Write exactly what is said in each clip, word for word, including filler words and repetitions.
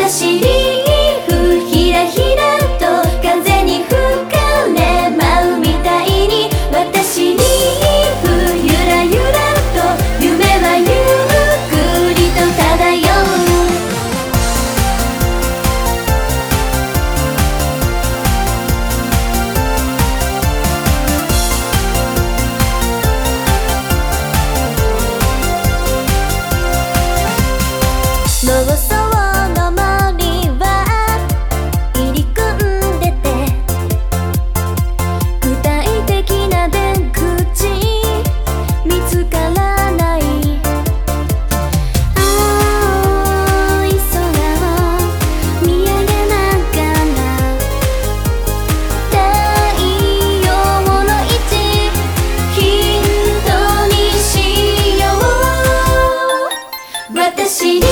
私リーフひらひらと風に吹かれ舞うみたいに、私リーフゆらゆらと夢はゆっくりと漂う。妄想の森は入り組んでて、具体的な出口見つからない。青い空を見上げながら、太陽の位置ヒントにしよう。私に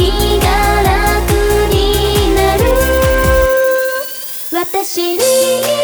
私に